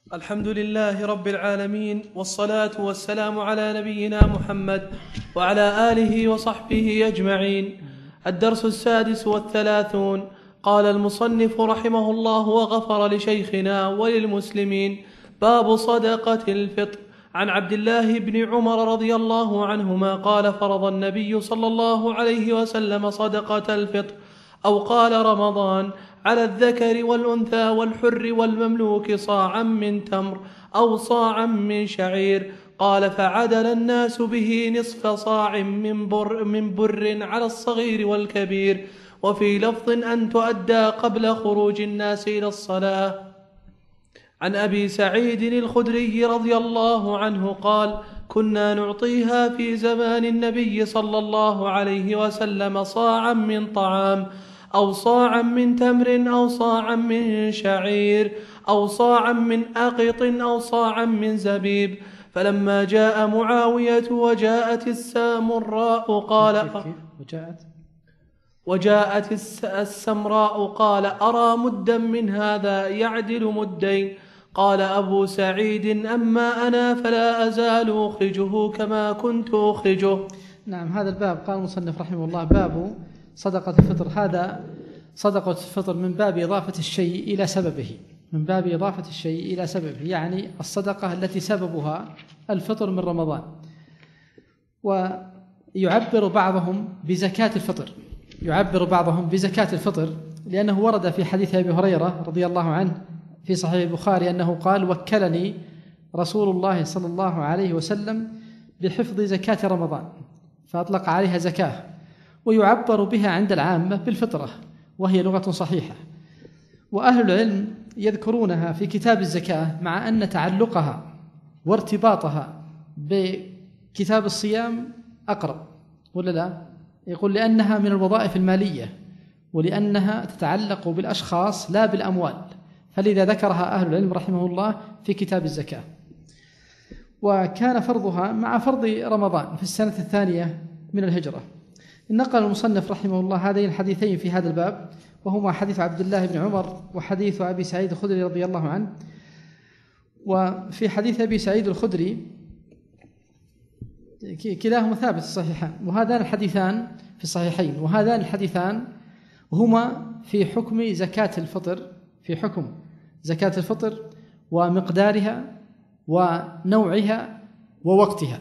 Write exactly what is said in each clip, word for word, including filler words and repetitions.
الحمد لله رب العالمين، والصلاة والسلام على نبينا محمد وعلى آله وصحبه أجمعين. الدرس السادس والثلاثون. قال المصنف رحمه الله وغفر لشيخنا وللمسلمين: باب صدقة الفطر. عن عبد الله بن عمر رضي الله عنهما قال: فرض النبي صلى الله عليه وسلم صدقة الفطر، أو قال رمضان، على الذكر والأنثى والحر والمملوك صاعا من تمر أو صاعا من شعير. قال: فعدل الناس به نصف صاع من بر, من بر على الصغير والكبير. وفي لفظ أن تؤدى قبل خروج الناس إلى الصلاة. عن أبي سعيد الخدري رضي الله عنه قال: كنا نعطيها في زمان النبي صلى الله عليه وسلم صاعا من طعام، أو صاعا من تمر، أو صاعا من شعير، أو صاعا من أقط، أو صاعا من زبيب. فلما جاء معاوية وجاءت السامراء قال وجاءت وجاءت السمراء قال: أرى مدا من هذا يعدل مدين. قال أبو سعيد: أما أنا فلا أزال أخرجه كما كنت أخرجه. نعم، هذا الباب قال المصنف رحمه الله: باب صدقة الفطر. هذا صدقة الفطر من باب إضافة الشيء إلى سببه، من باب إضافة الشيء إلى سببه، يعني الصدقة التي سببها الفطر من رمضان. ويعبر بعضهم بزكاة الفطر، يعبر بعضهم بزكاة الفطر لأنه ورد في حديث أبي هريرة رضي الله عنه في صحيح البخاري أنه قال: وكلني رسول الله صلى الله عليه وسلم بحفظ زكاة رمضان، فأطلق عليها زكاة. ويعبر بها عند العامة بالفطرة، وهي لغة صحيحة. وأهل العلم يذكرونها في كتاب الزكاة، مع أن تعلقها وارتباطها بكتاب الصيام أقرب، ولا لا؟ يقول لأنها من الوظائف المالية، ولأنها تتعلق بالأشخاص لا بالأموال، فلذا ذكرها أهل العلم رحمه الله في كتاب الزكاة. وكان فرضها مع فرض رمضان في السنة الثانية من الهجرة. نقل المصنف رحمه الله هذين الحديثين في هذا الباب، وهما حديث عبد الله بن عمر وحديث أبي سعيد الخدري رضي الله عنه. وفي حديث أبي سعيد الخدري كلاهما ثابت الصحيحان، وهذان الحديثان في الصحيحين، وهذان الحديثان هما في حكم زكاة الفطر، في حكم زكاة الفطر ومقدارها ونوعها ووقتها.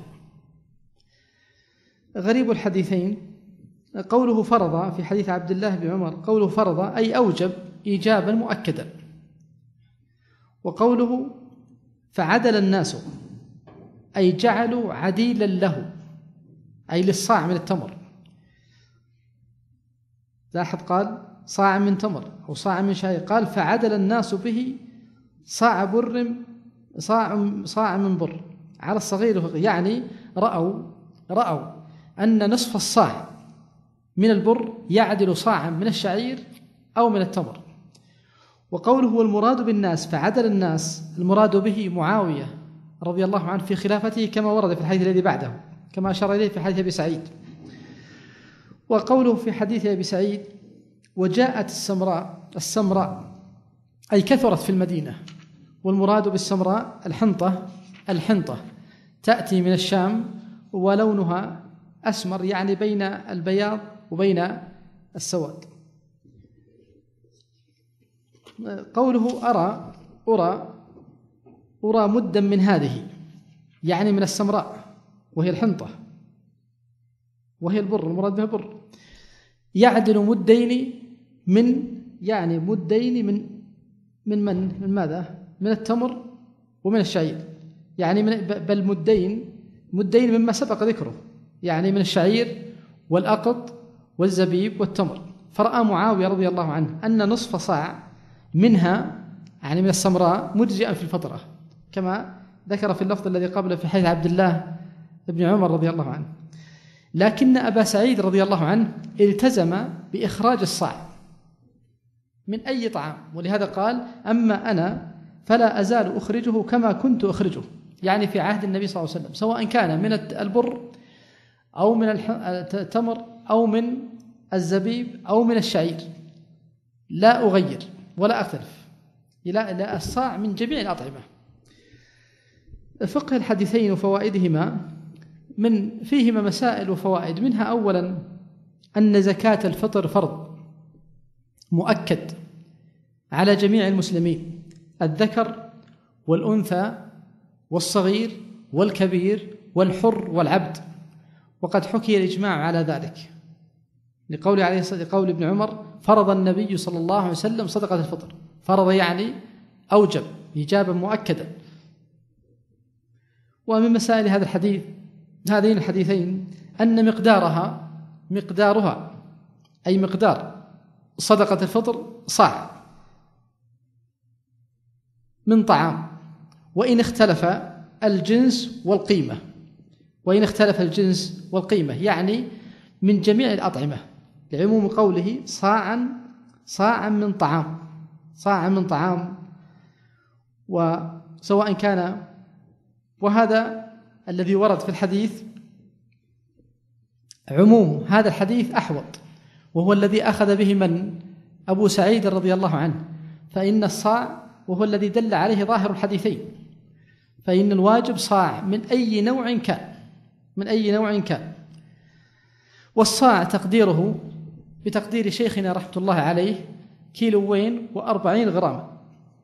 غريب الحديثين قوله فرض في حديث عبد الله بن عمر، قوله فرض أي أوجب إيجابا مؤكدا، وقوله فعدل الناس أي جعلوا عديلا له، أي للصاع من التمر. لاحظ قال صاع من تمر أو صاع من شعير، قال فعدل الناس به صاع بر، صاع صاع من بر على الصغير، يعني رأوا رأوا أن نصف الصاع من البر يعدل صاعا من الشعير أو من التمر. وقوله والمراد بالناس فعدل الناس، المراد به معاوية رضي الله عنه في خلافته، كما ورد في الحديث الذي بعده، كما أشار إليه في حديث أبي سعيد. وقوله في حديث أبي سعيد وجاءت السمراء، السمراء أي كثرت في المدينة، والمراد بالسمراء الحنطة، الحنطة تأتي من الشام ولونها أسمر، يعني بين البياض وبين السواد. قوله أرى أرى أرى مدا من هذه، يعني من السمراء وهي الحنطة وهي البر، المراد بها البر. يعدل مدين من، يعني مدين من من من من ماذا؟ من التمر ومن الشعير، يعني من بل مدين مدين مما سبق ذكره، يعني من الشعير والأقط والزبيب والتمر. فرأى معاوية رضي الله عنه أن نصف صاع منها، يعني من السمراء، مجزئا في الفطرة، كما ذكر في اللفظ الذي قبله في حديث عبد الله بن عمر رضي الله عنه. لكن أبا سعيد رضي الله عنه التزم بإخراج الصاع من أي طعام، ولهذا قال أما أنا فلا أزال أخرجه كما كنت أخرجه، يعني في عهد النبي صلى الله عليه وسلم، سواء كان من البر أو من التمر أو من الزبيب أو من الشعير، لا أغير ولا أختلف. لا الصاع من جميع الأطعمة، فقه الحديثين وفوائدهما، من فيهما مسائل وفوائد. منها أولا أن زكاة الفطر فرض مؤكد على جميع المسلمين، الذكر والأنثى والصغير والكبير والحر والعبد، وقد حكي الإجماع على ذلك لقول عليه لقول ابن عمر: فرض النبي صلى الله عليه وسلم صدقة الفطر. فرض يعني أوجب إيجابا مؤكدا. ومن مسائل هذا الحديث هذين الحديثين أن مقدارها مقدارها أي مقدار صدقة الفطر صاع من طعام، وإن اختلف الجنس والقيمة وإن اختلف الجنس والقيمة يعني من جميع الأطعمة، لعموم قوله صاعا صاعا من طعام صاعا من طعام وسواء كان. وهذا الذي ورد في الحديث عموم هذا الحديث أحوط، وهو الذي أخذ به من أبو سعيد رضي الله عنه، فإن الصاع وهو الذي دل عليه ظاهر الحديثين، فإن الواجب صاع من أي نوع كان من أي نوع كان والصاع تقديره بتقدير شيخنا رحمة الله عليه كيلوين وأربعين غراما.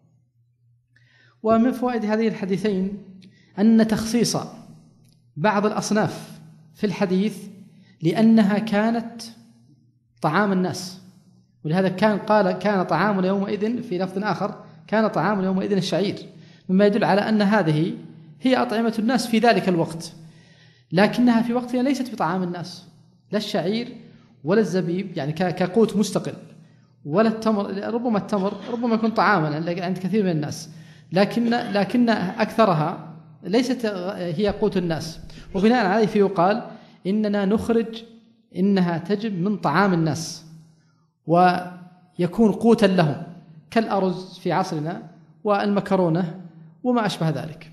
ومن فوائد هذه الحديثين أن تخصيص بعض الأصناف في الحديث لأنها كانت طعام الناس، ولهذا كان قال كان طعام يومئذ في لفظ آخر كان طعام يومئذ الشعير، مما يدل على أن هذه هي أطعمة الناس في ذلك الوقت، لكنها في وقتها ليست بطعام الناس، لا الشعير ولا الزبيب يعني كقوت مستقل، ولا التمر. ربما التمر ربما يكون طعاما عند كثير من الناس، لكن لكن أكثرها ليست هي قوت الناس، وبناء عليه فيقال إننا نخرج إنها تجب من طعام الناس ويكون قوتا لهم كالأرز في عصرنا والمكرونة وما أشبه ذلك.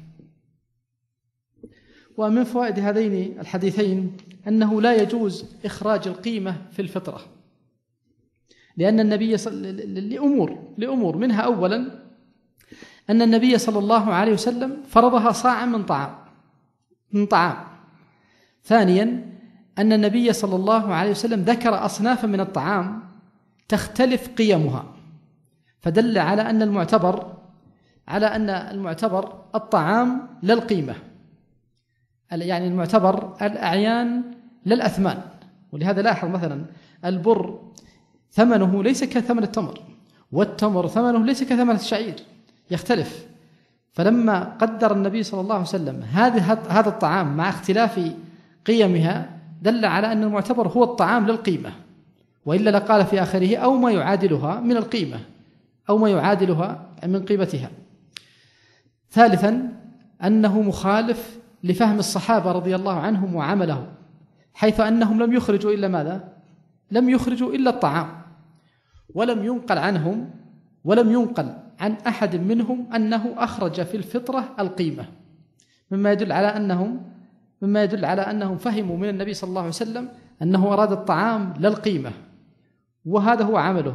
ومن فوائد هذين الحديثين أنه لا يجوز إخراج القيمة في الفطرة، لأن النبي صلى لأمور لأمور منها أولا أن النبي صلى الله عليه وسلم فرضها صاعا من طعام من طعام ثانيا أن النبي صلى الله عليه وسلم ذكر أصنافا من الطعام تختلف قيمها، فدل على أن المعتبر على أن المعتبر الطعام لا القيمة، يعني المعتبر الأعيان لا الأثمان. ولهذا لاحظ مثلا البر ثمنه ليس كثمن التمر، والتمر ثمنه ليس كثمن الشعير، يختلف. فلما قدر النبي صلى الله عليه وسلم هذا هذا الطعام مع اختلاف قيمها دل على أن المعتبر هو الطعام للقيمة، وإلا لقال في آخره أو ما يعادلها من القيمة أو ما يعادلها من قيمتها. ثالثا أنه مخالف لفهم الصحابة رضي الله عنهم وعملهم، حيث أنهم لم يخرجوا إلا ماذا؟ لم يخرجوا إلا الطعام، ولم ينقل عنهم ولم ينقل عن أحد منهم أنه أخرج في الفطرة القيمة، مما يدل على أنهم مما يدل على أنهم فهموا من النبي صلى الله عليه وسلم أنه أراد الطعام لا القيمة، وهذا هو عمله.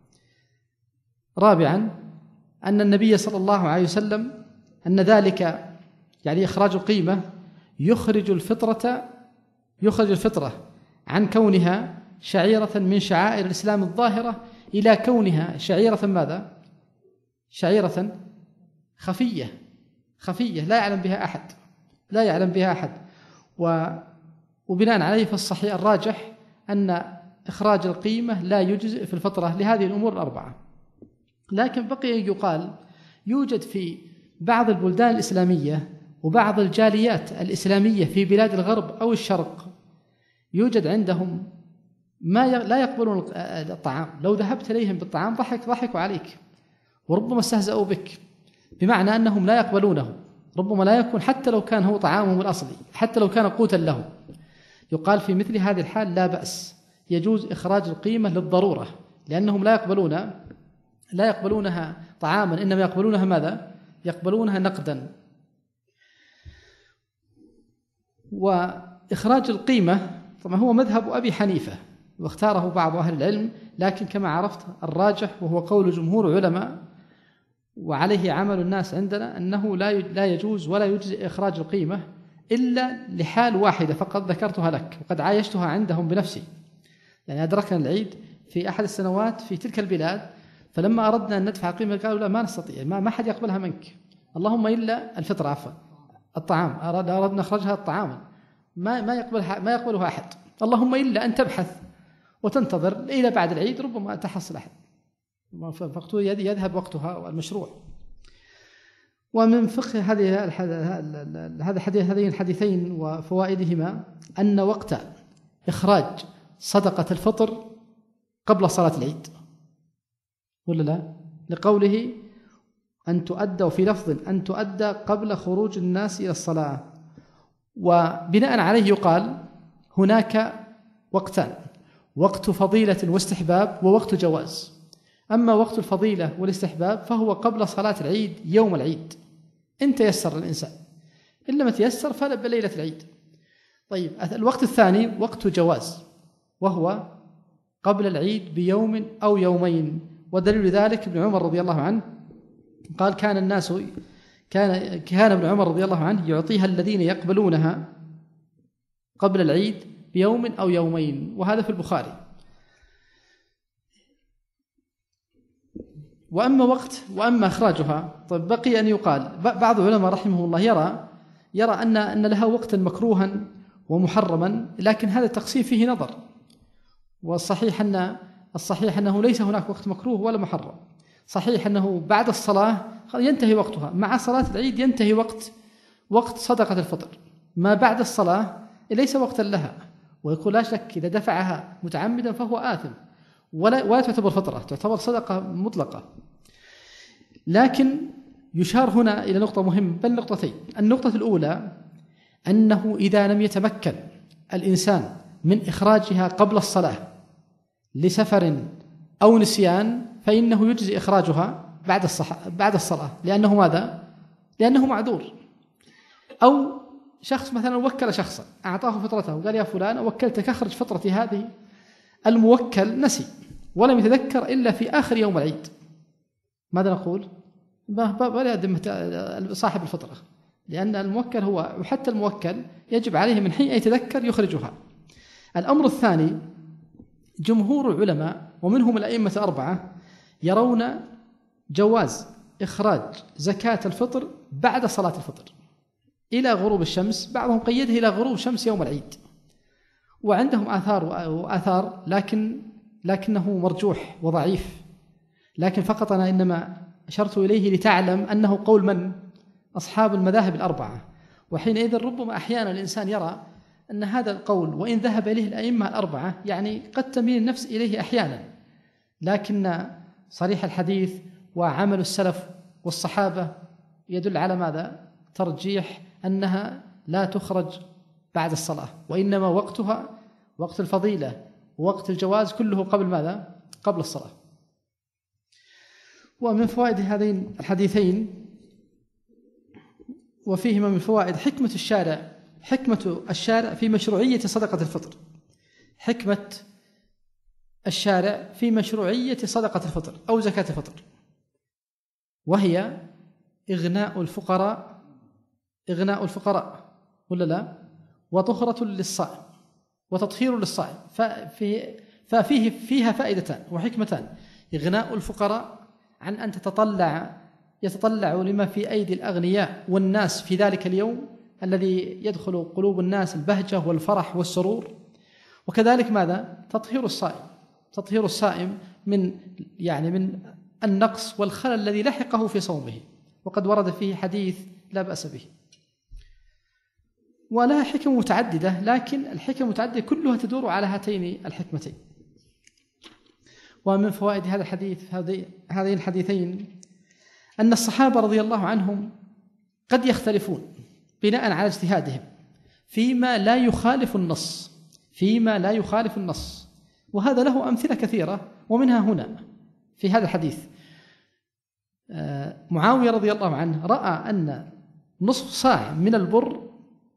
رابعا أن النبي صلى الله عليه وسلم أن ذلك يعني إخراج القيمة يخرج الفطرة يخرج الفطرة عن كونها شعيرة من شعائر الإسلام الظاهرة إلى كونها شعيرة ماذا؟ شعيرة خفية خفية لا يعلم بها أحد لا يعلم بها أحد وبناء عليه فالصحيح الراجح أن إخراج القيمة لا يجزئ في الفطرة لهذه الأمور الأربعة. لكن بقي يقال يوجد في بعض البلدان الإسلامية وبعض الجاليات الإسلامية في بلاد الغرب أو الشرق يوجد عندهم ما لا يقبلون الطعام، لو ذهبت إليهم بالطعام ضحك ضحكوا عليك وربما استهزأوا بك، بمعنى أنهم لا يقبلونه، ربما لا يكون حتى لو كان هو طعامهم الأصلي، حتى لو كان قوتا لهم. يقال في مثل هذه الحال لا بأس، يجوز إخراج القيمة للضرورة، لأنهم لا يقبلون لا يقبلونها طعاما، إنما يقبلونها ماذا؟ يقبلونها نقدا. وإخراج القيمة طبعا هو مذهب أبي حنيفة واختاره بعض أهل العلم، لكن كما عرفت الراجح وهو قول جمهور علماء وعليه عمل الناس عندنا أنه لا لا يجوز ولا يجزئ إخراج القيمة إلا لحال واحدة فقط ذكرتها لك وقد عايشتها عندهم بنفسي. يعني أدركنا العيد في أحد السنوات في تلك البلاد، فلما أردنا أن ندفع القيمة قالوا لا ما نستطيع، ما ما حد يقبلها منك، اللهم إلا الفطر عفوا الطعام، أراد أردنا نخرجها الطعام ما ما يقبلها ما يقبلها أحد، اللهم إلا أن تبحث وتنتظر إلى بعد العيد ربما تحصل أحد، فقط يذهب وقتها والمشروع. ومن فقه هذه هذا الحديث هذين الحديثين وفوائدهما أن وقت إخراج صدقة الفطر قبل صلاة العيد، ولا لا؟ لقوله أن تؤدى، وفي لفظ أن تؤدى قبل خروج الناس إلى الصلاة. وبناء عليه يقال هناك وقتان، وقت فضيلة واستحباب ووقت جواز. أما وقت الفضيلة والاستحباب فهو قبل صلاة العيد يوم العيد إن تيسر الإنسان، إن لم يتيسر فلا ليلة العيد. طيب الوقت الثاني وقت جواز، وهو قبل العيد بيوم أو يومين. ودليل ذلك ابن عمر رضي الله عنه قال كان الناس كان كان ابن عمر رضي الله عنه يعطيها الذين يقبلونها قبل العيد بيوم أو يومين، وهذا في البخاري. وأما وقت وأما إخراجها، طيب بقي أن يقال بعض العلماء رحمه الله يرى يرى أن أن لها وقتا مكروها ومحرما، لكن هذا التقسيم فيه نظر، والصحيح أن الصحيح أنه ليس هناك وقت مكروه ولا محرم. صحيح أنه بعد الصلاة ينتهي وقتها، مع صلاة العيد ينتهي وقت وقت صدقة الفطر، ما بعد الصلاة ليس وقتا لها، ويقول لا شك إذا دفعها متعمدا فهو آثم ولا ولا تعتبر فطرة، تعتبر صدقة مطلقة. لكن يشار هنا إلى نقطة مهمة، بل نقطتين. النقطة الأولى أنه إذا لم يتمكن الإنسان من إخراجها قبل الصلاة لسفر أو نسيان فإنه يجزي إخراجها بعد الصح... بعد الصلاة، لأنه ماذا؟ لأنه معذور. أو شخص مثلا وكل شخصا أعطاه فطرته وقال يا فلان وكلتك أخرج فطرتي هذه، الموكل نسي ولم يتذكر إلا في آخر يوم العيد، ماذا نقول؟ ولا يقدم صاحب الفطرة، لأن الموكل هو، وحتى الموكل يجب عليه من حين يتذكر يخرجها. الأمر الثاني جمهور العلماء ومنهم الأئمة الأربعة يرون جواز إخراج زكاة الفطر بعد صلاة الفطر إلى غروب الشمس، بعضهم قيده إلى غروب شمس يوم العيد، وعندهم آثار وآثار لكن لكنه مرجوح وضعيف. لكن فقط أنا إنما أشرت إليه لتعلم أنه قول من؟ أصحاب المذاهب الأربعة. وحينئذ ربما أحيانا الإنسان يرى أن هذا القول وإن ذهب إليه الأئمة الأربعة يعني قد تميل النفس إليه أحيانا، لكن صريح الحديث وعمل السلف والصحابة يدل على ماذا؟ ترجيح أنها لا تخرج بعد الصلاة، وإنما وقتها وقت الفضيلة ووقت الجواز كله قبل ماذا؟ قبل الصلاة. ومن فوائد هذين الحديثين وفيهما من فوائد حكمة الشارع حكمة الشارع في مشروعية صدقة الفطر، حكمة الشارع في مشروعية صدقة الفطر أو زكاة الفطر، وهي إغناء الفقراء إغناء الفقراء ولا لا؟ وطهرة للصائم وتطهير للصائم. ففي ففيه فيها فائدتان وحكمتان: إغناء الفقراء عن أن تتطلع يتطلع لما في أيدي الأغنياء والناس في ذلك اليوم الذي يدخل قلوب الناس البهجة والفرح والسرور، وكذلك ماذا؟ تطهير الصائم تطهير الصائم من يعني من النقص والخلل الذي لحقه في صومه، وقد ورد فيه حديث لا بأس به. ولها حكم متعددة، لكن الحكم المتعددة كلها تدور على هاتين الحكمتين. ومن فوائد هذا الحديث هذين الحديثين أن الصحابة رضي الله عنهم قد يختلفون بناء على اجتهادهم فيما لا يخالف النص فيما لا يخالف النص وهذا له أمثلة كثيرة، ومنها هنا في هذا الحديث معاوية رضي الله عنه رأى أن نصف صاع من البر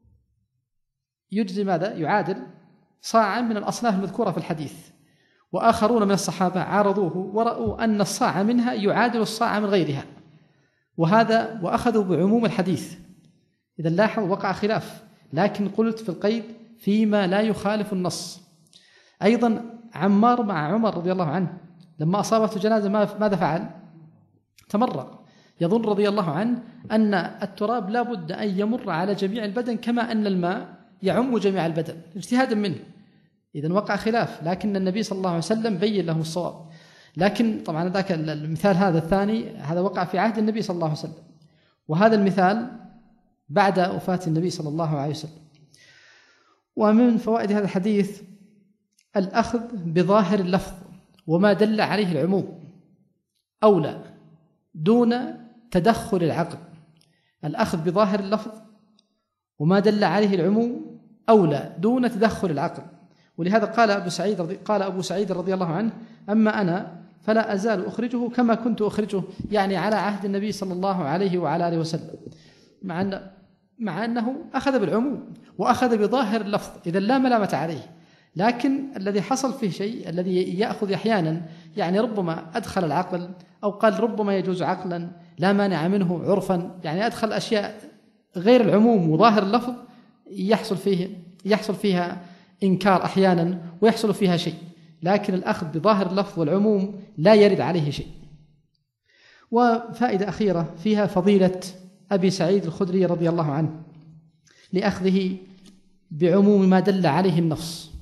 يجزي ماذا؟ يعادل صاعا من الأصناف المذكورة في الحديث، وآخرون من الصحابة عارضوه ورأوا أن الصاع منها يعادل الصاع من غيرها، وهذا وأخذوا بعموم الحديث. إذا لاحظ وقع خلاف، لكن قلت في القيد فيما لا يخالف النص. أيضا عمار مع عمر رضي الله عنه لما أصابته جنازة ماذا فعل؟ تمرق. يظن رضي الله عنه أن التراب لا بد أن يمر على جميع البدن كما أن الماء يعم جميع البدن اجتهادا منه. إذن وقع خلاف، لكن النبي صلى الله عليه وسلم بين لهم الصواب. لكن طبعا ذاك المثال هذا الثاني هذا وقع في عهد النبي صلى الله عليه وسلم، وهذا المثال بعد وفاة النبي صلى الله عليه وسلم. ومن فوائد هذا الحديث الأخذ بظاهر اللفظ وما دل عليه العموم أولى دون تدخل العقل. الأخذ بظاهر اللفظ وما دل عليه العموم أولى دون تدخل العقل. ولهذا قال أبو سعيد رضي قال أبو سعيد رضي الله عنه: أما أنا فلا أزال أخرجه كما كنت أخرجه، يعني على عهد النبي صلى الله عليه وعلى آله وسلم، مع أن مع أنه أخذ بالعموم وأخذ بظاهر اللفظ، إذا لا ملامة عليه. لكن الذي حصل فيه شيء الذي يأخذ أحيانا، يعني ربما أدخل العقل أو قال ربما يجوز عقلا لا مانع منه عرفا، يعني أدخل أشياء غير العموم وظاهر اللفظ يحصل فيه يحصل فيها إنكار أحيانا ويحصل فيها شيء، لكن الأخذ بظاهر اللفظ والعموم لا يرد عليه شيء. وفائدة أخيرة فيها فضيلة أبي سعيد الخدري رضي الله عنه لأخذه بعموم ما دل عليه النص.